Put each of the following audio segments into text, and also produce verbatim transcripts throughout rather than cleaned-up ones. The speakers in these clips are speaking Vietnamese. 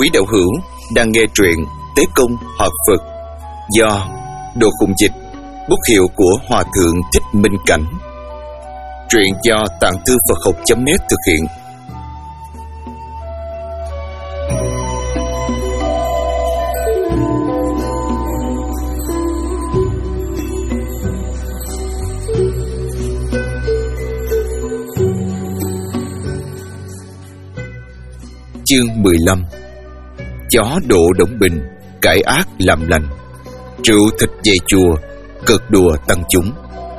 Quý đạo hữu đang nghe truyện Tế Công Hợp Phật do Đồ Khùng Dịch, bút hiệu của Hòa Thượng Thích Minh Cảnh. Truyện do Tạng Thư Phật Học chấm net thực hiện. Chương mười lăm. Chó độ Đổng Bình, cải ác làm lành, rượu thịt về chùa, cợt đùa tăng chúng.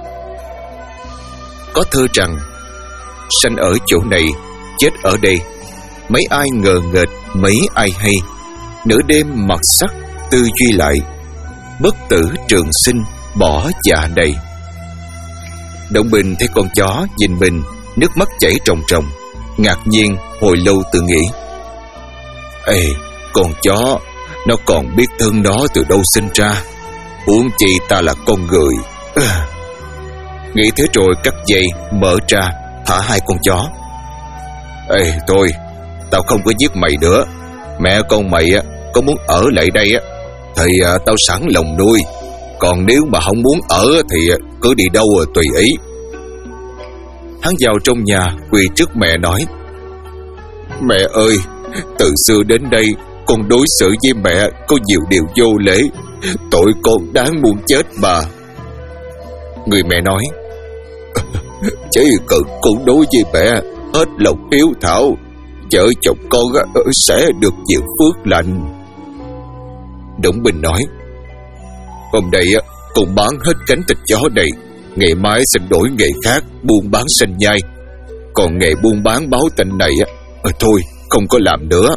Có thơ rằng: sanh ở chỗ này, chết ở đây, mấy ai ngờ nghệch, mấy ai hay, nửa đêm mặc sắc tư duy lại, bất tử trường sinh bỏ dạ đầy. Đổng Bình thấy con chó nhìn mình, nước mắt chảy ròng ròng, ngạc nhiên hồi lâu tự nghĩ: ê, con chó, nó còn biết thân nó từ đâu sinh ra, huống chi ta là con người. À. Nghĩ thế rồi cắt dây, mở ra, thả hai con chó. Ê, thôi, tao không có giết mày nữa. Mẹ con mày á, có muốn ở lại đây á, thì à, tao sẵn lòng nuôi. Còn nếu mà không muốn ở thì cứ đi đâu à, tùy ý. Hắn vào trong nhà, quỳ trước mẹ nói: mẹ ơi, từ xưa đến đây con đối xử với mẹ có nhiều điều vô lễ, tội con đáng muôn chết mà. Người mẹ nói: chỉ cần con đối với mẹ hết lòng hiếu thảo, vợ chồng con sẽ được nhiều phước lành. Đổng Bình nói: hôm nay con bán hết cánh thịt chó này, ngày mai xin đổi nghề khác buôn bán sanh nhai. Còn nghề buôn bán báo tin này à, thôi không có làm nữa.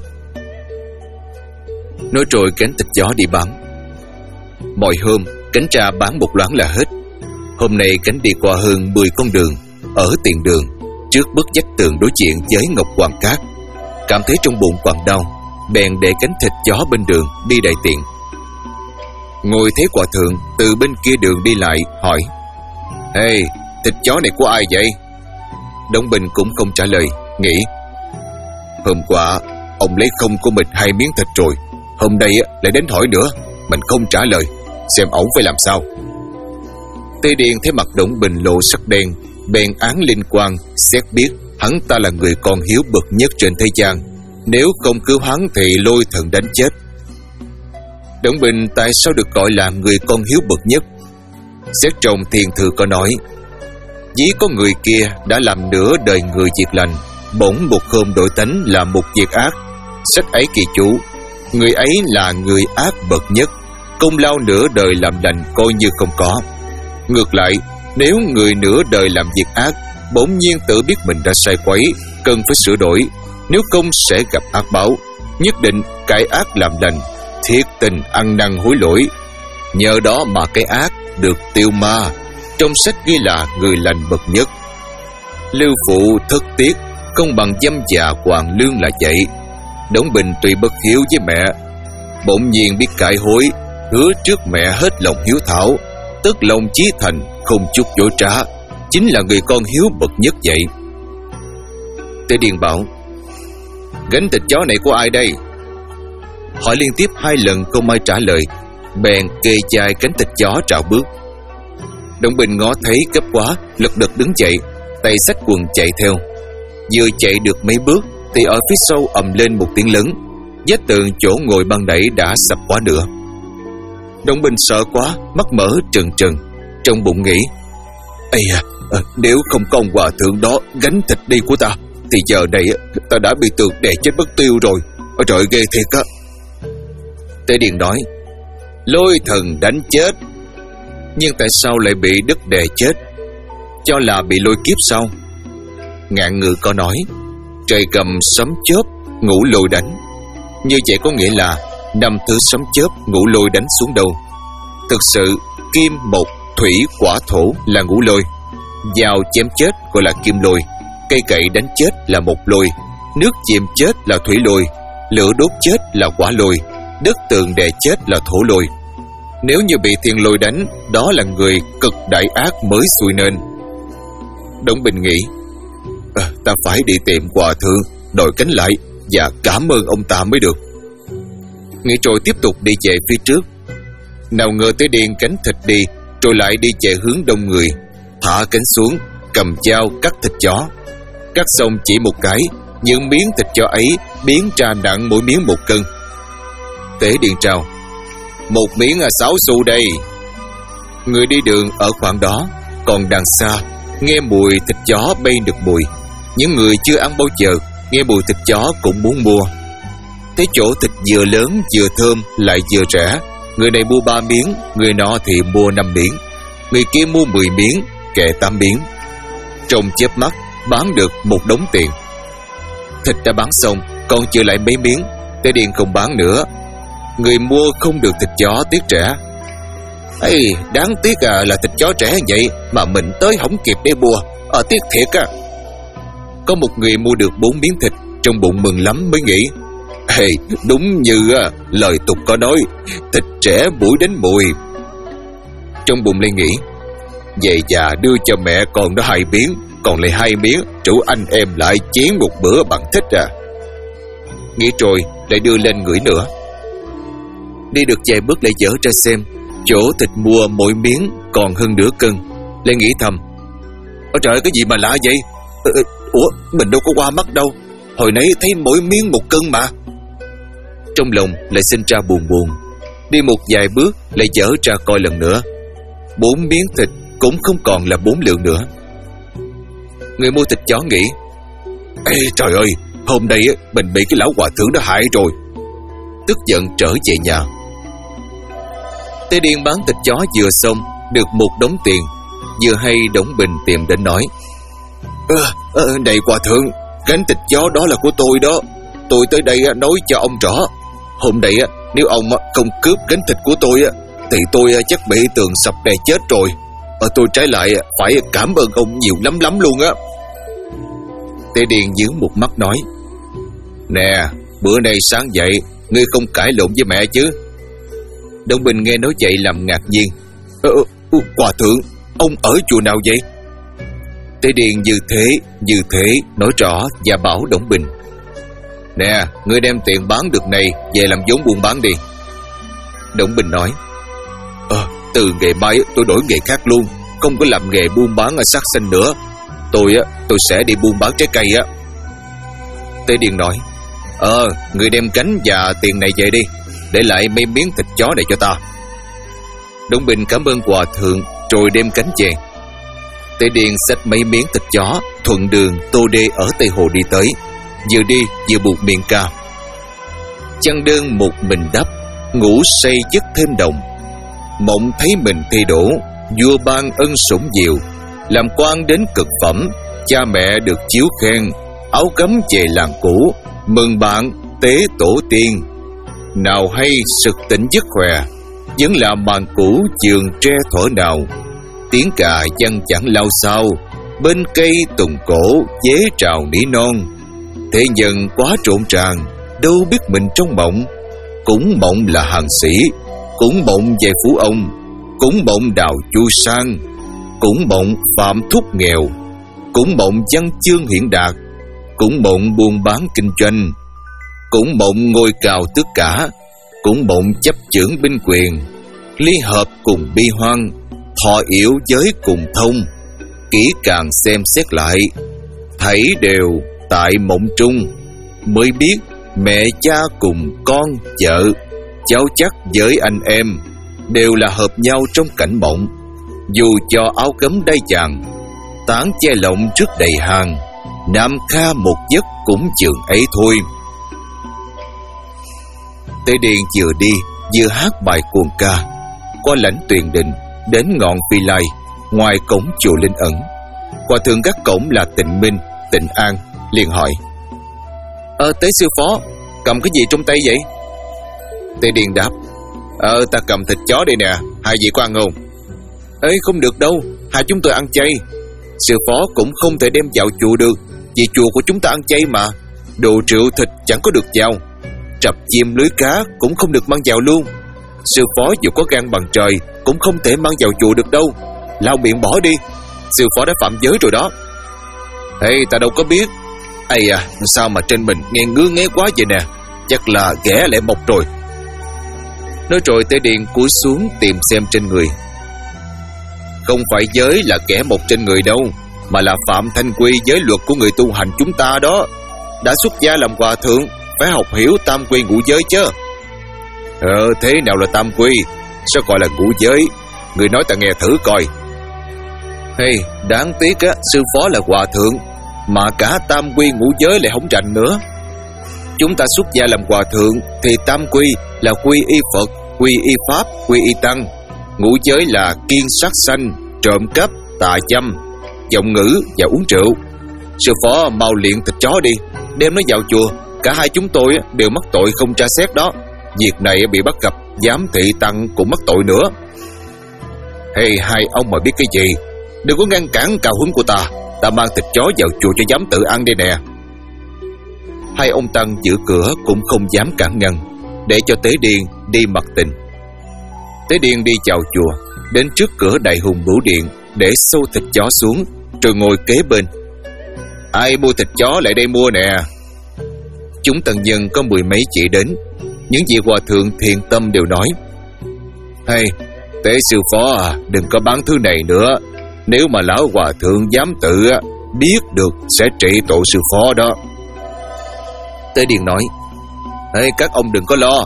Nói rồi cánh thịt chó đi bán. Mọi hôm cánh ra bán một loáng là hết. Hôm nay cánh đi qua hơn mười con đường. Ở tiền đường, trước bức vách tường đối diện với Ngọc Hoàng Cát, cảm thấy trong bụng quặn đau, bèn để cánh thịt chó bên đường đi đại tiện. Ngồi thấy hòa thượng từ bên kia đường đi lại, hỏi: ê, thịt chó này của ai vậy? Đổng Bình cũng không trả lời, nghĩ: hôm qua ông lấy không của mình hai miếng thịt rồi, hôm nay lại đến hỏi nữa, mình không trả lời, xem ổng phải làm sao. Tây Điền thấy mặt Đổng Bình lộ sắc đen, bèn án linh quang, xét biết hắn ta là người con hiếu bậc nhất trên thế gian, nếu không cứu hắn thì lôi thần đánh chết. Đổng Bình tại sao được gọi là người con hiếu bậc nhất? Xét trong thiền thư có nói: dĩ có người kia đã làm nửa đời người việc lành, bỗng một hôm đổi tánh làm một việc ác. Sách ấy kỳ chú: người ấy là người ác bậc nhất, công lao nửa đời làm lành coi như không có. Ngược lại, nếu người nửa đời làm việc ác, bỗng nhiên tự biết mình đã sai quấy, cần phải sửa đổi, nếu không sẽ gặp ác báo, nhất định cải ác làm lành, thiết tình ăn năn hối lỗi. Nhờ đó mà cái ác được tiêu ma. Trong sách ghi là người lành bậc nhất. Lưu phụ thất tiết, không bằng dâm dạ hoàng lương là vậy. Đổng Bình tuy bất hiếu với mẹ, bỗng nhiên biết cải hối, hứa trước mẹ hết lòng hiếu thảo, tức lòng chí thành, không chút dối trá, chính là người con hiếu bậc nhất vậy. Tế Điền bảo: gánh thịt chó này của ai đây? Hỏi liên tiếp hai lần không ai trả lời, bèn kê chai cánh thịt chó trạo bước. Đổng Bình ngó thấy gấp quá, lật đật đứng dậy, tay xách quần chạy theo. Vừa chạy được mấy bước thì ở phía sau ầm lên một tiếng lớn, vách tường chỗ ngồi ban nãy đã sập quá nữa. Đổng Bình sợ quá, mắt mở trừng trừng, trong bụng nghĩ: ây à, nếu không có ông hòa thượng đó gánh thịt đi của ta, thì giờ này ta đã bị tường đè chết mất tiêu rồi. Trời, ghê thiệt á. Tế Điền nói: lôi thần đánh chết. Nhưng tại sao lại bị đất đè chết? Cho là bị lôi kiếp sao? Ngạn ngữ có nói: trời cầm sấm chớp, ngũ lôi đánh. Như vậy có nghĩa là năm thứ sấm chớp ngũ lôi đánh xuống đâu. Thực sự kim, mộc, thủy, hỏa, thổ là ngũ lôi. Dao chém chết gọi là kim lôi, cây cậy đánh chết là mộc lôi, nước chìm chết là thủy lôi, lửa đốt chết là hỏa lôi, đất tường đè chết là thổ lôi. Nếu như bị thiên lôi đánh, đó là người cực đại ác mới xui nên. Đổng Bình nghĩ: à, ta phải đi tìm hòa thượng đòi cánh lại và cảm ơn ông ta mới được. Nghĩ rồi tiếp tục đi về phía trước. Nào ngờ Tế Điền cánh thịt đi, rồi lại đi về hướng đông người, thả cánh xuống, cầm dao cắt thịt chó. Cắt xong chỉ một cái, những miếng thịt chó ấy biến ra nặng mỗi miếng một cân. Tế Điền trao: "Một miếng là sáu xu đây." Người đi đường ở khoảng đó, còn đằng xa nghe mùi thịt chó bay được mùi. Những người chưa ăn bao giờ nghe mùi thịt chó cũng muốn mua. Thấy chỗ thịt vừa lớn vừa thơm lại vừa rẻ, người này mua ba miếng, người nọ thì mua năm miếng, người kia mua mười miếng, kệ tám miếng. Trong chớp mắt bán được một đống tiền. Thịt đã bán xong, còn chưa lại mấy miếng. Tế Điền không bán nữa. Người mua không được thịt chó, tiếc rẻ. Ê, đáng tiếc à, là thịt chó rẻ vậy mà mình tới không kịp để mua. Ờ, tiếc thiệt á. Có một người mua được bốn miếng thịt, trong bụng mừng lắm mới nghĩ: Ê, đúng như à, lời tục có nói, thịt rẻ mũi đến mùi. Trong bụng lại nghĩ: Về già đưa cho mẹ con nó hai miếng, còn lại hai miếng rủ anh em lại chén một bữa bằng thịt à. Nghĩ rồi lại đưa lên ngửi nữa. Đi được vài bước lại dở ra xem, chỗ thịt mua mỗi miếng còn hơn nửa cân. Lại nghĩ thầm: Ôi trời, cái gì mà lạ vậy? Ừ, ủa, mình đâu có qua mắt đâu, hồi nãy thấy mỗi miếng một cân mà. Trong lòng lại sinh ra buồn buồn. Đi một vài bước lại dở ra coi lần nữa. Bốn miếng thịt cũng không còn là bốn lượng nữa. Người mua thịt chó nghĩ: Ê trời ơi, hôm nay mình bị cái lão hòa thượng đó hại rồi. Tức giận trở về nhà. Tế Điền bán thịt chó vừa xong, được một đống tiền. Vừa hay Đổng Bình tìm đến nói: Ơ, à, à, này hòa thượng, gánh thịt chó đó là của tôi đó. Tôi tới đây nói cho ông rõ. Hôm nay nếu ông không cướp gánh thịt của tôi thì tôi chắc bị tường sập đè chết rồi. Ở tôi trái lại phải cảm ơn ông nhiều lắm lắm luôn á. Tế Điền nhướng một mắt nói: Nè, bữa nay sáng dậy ngươi không cãi lộn với mẹ chứ? Đổng Bình nghe nói vậy làm ngạc nhiên. Ờ, hòa thượng, ông ở chùa nào vậy? Tế Điền như thế, như thế nói rõ và bảo Đổng Bình: Nè, ngươi đem tiền bán được này về làm vốn buôn bán đi. Đổng Bình nói: Ờ, từ ngày mai tôi đổi nghề khác luôn, không có làm nghề buôn bán ở sát sanh nữa. Tôi á, tôi sẽ đi buôn bán trái cây á. Tế Điền nói: Ờ, ngươi đem cánh và tiền này về đi, để lại mấy miếng thịt chó này cho ta. Đổng Bình cảm ơn hòa thượng rồi đem cánh về. Tế Điền xách mấy miếng thịt chó thuận đường tô đê ở Tây Hồ đi tới, vừa đi vừa buộc miệng ca: Chăn đơn một mình đắp, ngủ say giấc thêm đồng. Mộng thấy mình thi đỗ, vua ban ân sủng diệu. Làm quan đến cực phẩm, cha mẹ được chiếu khen. Áo gấm về làng cũ, mừng bạn tế tổ tiên. Nào hay sực tỉnh giấc khỏe, vẫn là màn cũ giường tre thuở nào. Tiếng cà văng chẳng lao sao, bên cây tùng cổ dế trào nỉ non. Thế nhân quá trộn tràn, đâu biết mình trong mộng. Cũng mộng là hàng sĩ, cũng mộng về phú ông, cũng mộng đào chu sang, cũng mộng phạm thúc nghèo, cũng mộng văn chương hiện đạt, cũng mộng buôn bán kinh doanh, cũng mộng ngôi cao tất cả, cũng mộng chấp chưởng binh quyền, ly hợp cùng bi hoan, thọ yểu giới cùng thông. Kỹ càng xem xét lại, thấy đều tại mộng trung, mới biết mẹ cha cùng con vợ, cháu chắc với anh em đều là hợp nhau trong cảnh mộng. Dù cho áo gấm đai chàng, tán che lộng trước đầy hàng, nam kha một giấc cũng chừng ấy thôi. Tế Điền vừa đi vừa hát bài cuồng ca. Qua lãnh Tuyền Đình đến ngọn Phi Lai, ngoài cổng chùa Linh Ẩn. Hòa thượng gác cổng là Tịnh Minh, Tịnh An liền hỏi: Ờ, Tế sư phó, cầm cái gì trong tay vậy? Tế Điền đáp: Ờ, ta cầm thịt chó đây nè, hai vị có ăn không? Ê, không được đâu, hai chúng tôi ăn chay. Sư phó cũng không thể đem vào chùa được, vì chùa của chúng ta ăn chay mà. Đồ rượu thịt chẳng có được vào, trập chim lưới cá cũng không được mang vào luôn. Sư phó dù có gan bằng trời cũng không thể mang vào chùa được đâu. Lau miệng bỏ đi, sư phó đã phạm giới rồi đó. Ê, ta đâu có biết. Ây à, sao mà trên mình nghe ngứa nghe quá vậy nè, chắc là ghẻ lại mọc rồi. Nói rồi Tế Điền cúi xuống tìm xem trên người. Không phải giới là kẻ một trên người đâu, mà là phạm thanh quy giới luật của người tu hành chúng ta đó. Đã xuất gia làm hòa thượng, phải học hiểu tam quy ngũ giới chứ. Ờ thế nào là tam quy? Sao gọi là ngũ giới? Người nói ta nghe thử coi. Hey, đáng tiếc á, sư phó là hòa thượng mà cả tam quy ngũ giới lại không rành nữa. Chúng ta xuất gia làm hòa thượng thì tam quy là quy y Phật, quy y Pháp, quy y Tăng. Ngũ giới là kiêng sát sanh, trộm cắp, tà dâm, giọng ngữ và uống rượu. Sư phó mau luyện thịt chó đi, đem nó vào chùa. Cả hai chúng tôi đều mắc tội không tra xét đó. Việc này bị bắt gặp giám thị Tăng cũng mắc tội nữa. Hey, hai ông mà biết cái gì, đừng có ngăn cản cao hứng của ta. Ta mang thịt chó vào chùa cho giám tự ăn đây nè. Hai ông Tăng giữ cửa cũng không dám cản ngăn, để cho Tế Điền đi mặc tình. Tế Điền đi vào chùa, đến trước cửa Đại Hùng Bửu Điện để xâu thịt chó xuống, rồi ngồi kế bên. Ai mua thịt chó lại đây mua nè. Chúng tần dân có mười mấy chị đến. Những vị hòa thượng thiện tâm đều nói: Hay, Tế sư phó à, đừng có bán thứ này nữa. Nếu mà lão hòa thượng dám tự biết được sẽ trị tội sư phó đó. Tế Điền nói: Ê, các ông đừng có lo.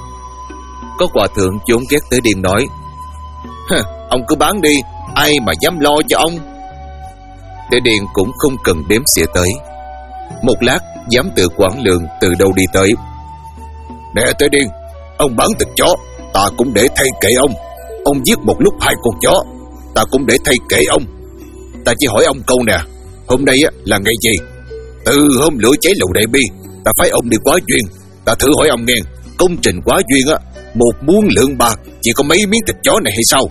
Có hòa thượng chốn ghét Tế Điền nói: Ông cứ bán đi, ai mà dám lo cho ông. Tế Điền cũng không cần đếm xỉa tới. Một lát, giám tự Quảng Lượng từ đâu đi tới. Nè Tế Điền, ông bán thịt chó, ta cũng để thay kệ ông. Ông giết một lúc hai con chó, ta cũng để thay kệ ông. Ta chỉ hỏi ông câu nè, hôm nay là ngày gì? Từ hôm lửa cháy lầu Đại Bi, ta phái ông đi Quá Duyên. Ta thử hỏi ông nghe, công trình Quá Duyên á, một muôn lượng bạc chỉ có mấy miếng thịt chó này hay sao?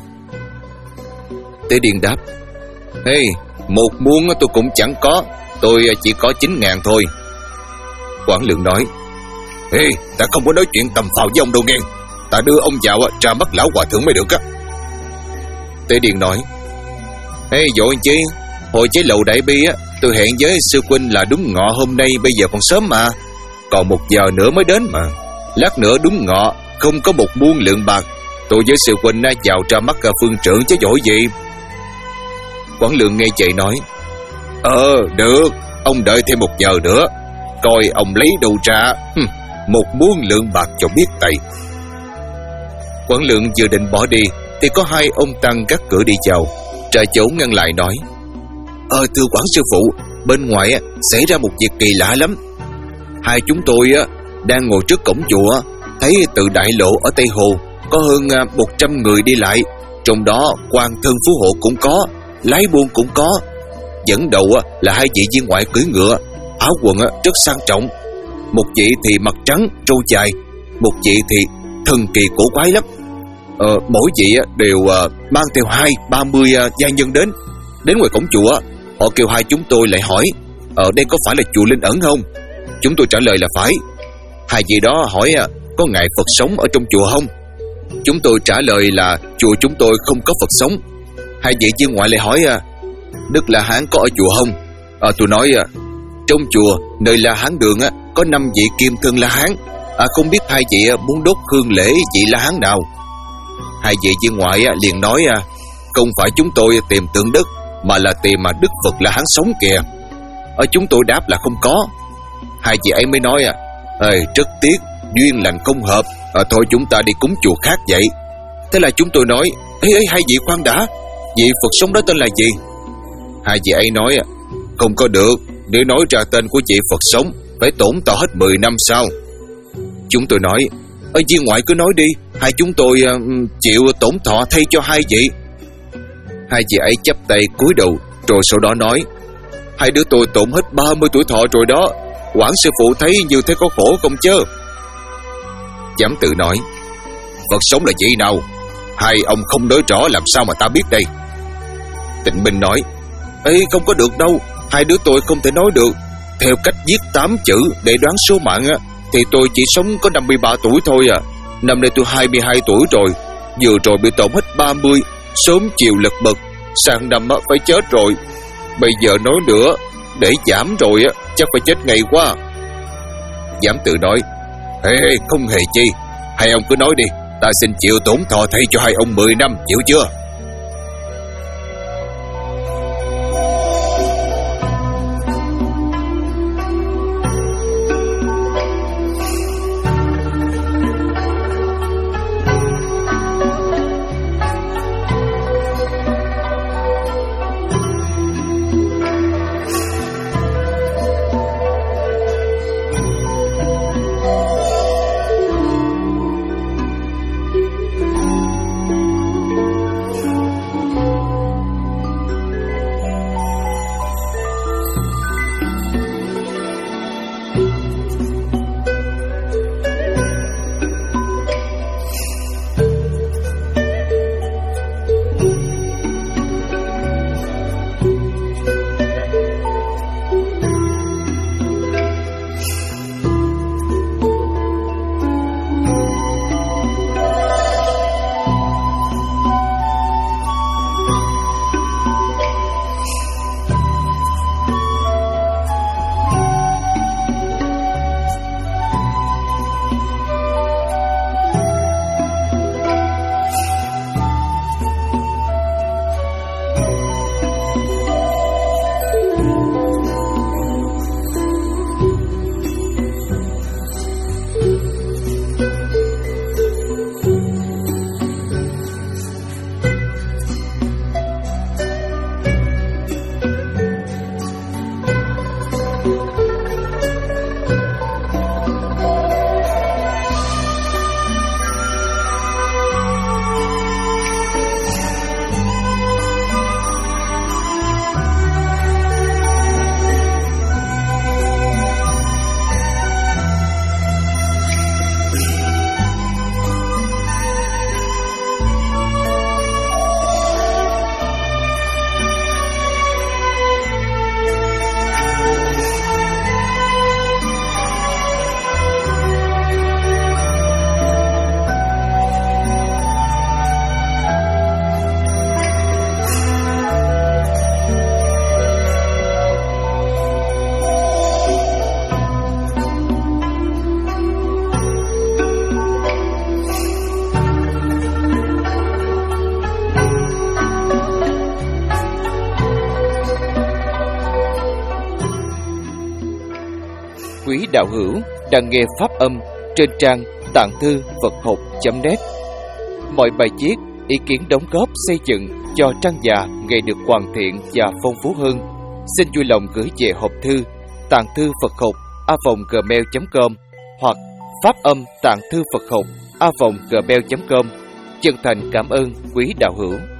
Tế Điền đáp: Hey, một muôn tôi cũng chẳng có, tôi chỉ có chín ngàn thôi. Quảng Lượng nói: Hey, ta không có nói chuyện tầm phào với ông đâu nghe. Ta đưa ông vào tra mắt lão hòa thượng mới được á. Tế Điền nói: Hey, vội chi? Hồi cháy lầu Đại Bi á, tôi hẹn với sư huynh là đúng ngọ hôm nay, bây giờ còn sớm mà. Còn một giờ nữa mới đến mà. Lát nữa đúng ngọ, không có một muôn lượng bạc, tôi với sư huynh vào tra mắt phương trưởng chứ vội gì. Quảng Lượng nghe vậy nói: Ờ, được, ông đợi thêm một giờ nữa, coi ông lấy đâu ra. Hừm, một muôn lượng bạc cho biết tay. Quảng Lượng vừa định bỏ đi thì có hai ông Tăng gác cửa đi vào. Trà Chỗ ngăn lại nói: Ờ thưa Quảng sư phụ, bên ngoài xảy ra một việc kỳ lạ lắm. Hai chúng tôi đang ngồi trước cổng chùa, thấy từ đại lộ ở Tây Hồ có hơn một trăm người đi lại. Trong đó quan thân phú hộ cũng có, lái buôn cũng có. Dẫn đầu là hai vị viên ngoại cưỡi ngựa, áo quần rất sang trọng. Một vị thì mặt trắng, râu dài, một vị thì thần kỳ cổ quái lắm. Ờ, mỗi vị đều mang theo hai ba mươi gia nhân đến. Đến ngoài cổng chùa, họ kêu hai chúng tôi lại hỏi: Ở đây có phải là chùa Linh Ẩn không? Chúng tôi trả lời là phải. Hai vị đó hỏi có ngài Phật sống ở trong chùa không? Chúng tôi trả lời là chùa chúng tôi không có Phật sống. Hai vị viên ngoại lại hỏi: Đức La Hán có ở chùa không? À, tôi nói: Trong chùa nơi La Hán đường có năm vị kim thân La Hán. À, không biết hai vị muốn đốt hương lễ vị La Hán nào? Hai vị viên ngoại liền nói: Không phải chúng tôi tìm tượng đất, mà là tìm mà Đức Phật La Hán sống kìa. Ở chúng tôi đáp là không có. Hai vị ấy mới nói: Ê, rất tiếc, duyên lành không hợp, à, thôi chúng ta đi cúng chùa khác vậy. Thế là chúng tôi nói: Ê, ê hai vị khoan đã, vị Phật sống đó tên là gì? Hai vị ấy nói: Không có được, nếu nói ra tên của vị Phật sống phải tổn thọ hết mười năm sau. Chúng tôi nói: Ở viên ngoại cứ nói đi, hai chúng tôi uh, chịu tổn thọ thay cho hai vị. Hai vị ấy chắp tay cúi đầu, rồi sau đó nói: Hai đứa tôi tổn hết ba mươi tuổi thọ rồi đó. Quảng sư phụ thấy như thế có khổ không chứ? Giám tự nói: Phật sống là gì nào? Hai ông không nói rõ làm sao mà ta biết đây? Tịnh Minh nói: Ê, không có được đâu, hai đứa tôi không thể nói được. Theo cách viết tám chữ để đoán số mạng á, thì tôi chỉ sống có năm mươi ba tuổi thôi à. Năm nay tôi hai mươi hai tuổi rồi. Vừa rồi bị tổn hết ba mươi, sớm chiều lật bật, sang năm á, phải chết rồi. Bây giờ nói nữa, để giảm rồi á, chắc phải chết ngày quá. Giám tự nói: Ê, không hề chi, hai ông cứ nói đi, Ta xin chịu tổn thọ thay cho hai ông mười năm, chịu chưa? Quý đạo hữu đang nghe pháp âm trên trang tạng thư Phật học chấm net. Mọi bài viết, ý kiến đóng góp xây dựng cho trang già ngày được hoàn thiện và phong phú hơn, xin vui lòng gửi về hộp thư tạng thư Phật học a vòng gmail chấm com hoặc pháp âm tạng thư Phật học a vòng gmail chấm com. Chân thành cảm ơn quý đạo hữu.